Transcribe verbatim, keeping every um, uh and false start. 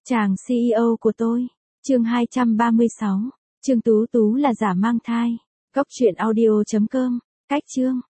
Chàng xê e ô của tôi. Chương hai trăm ba mươi sáu. Trương Tú Tú là giả mang thai. Góc truyện audio chấm com. Cách chương.